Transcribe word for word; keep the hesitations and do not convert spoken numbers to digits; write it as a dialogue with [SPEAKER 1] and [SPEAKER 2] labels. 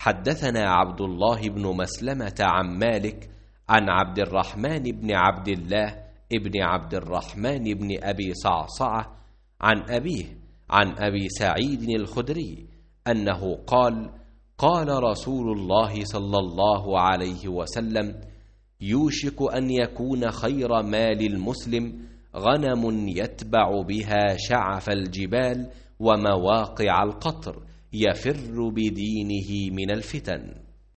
[SPEAKER 1] حدثنا عبد الله بن مسلمة عن مالك عن عبد الرحمن بن عبد الله ابن عبد الرحمن بن أبي صعصعة عن أبيه عن أبي سعيد الخدري أنه قال: قال رسول الله صلى الله عليه وسلم: يوشك أن يكون خير مال المسلم غنم يتبع بها شعف الجبال ومواقع القطر يفر بدينه من الفتن.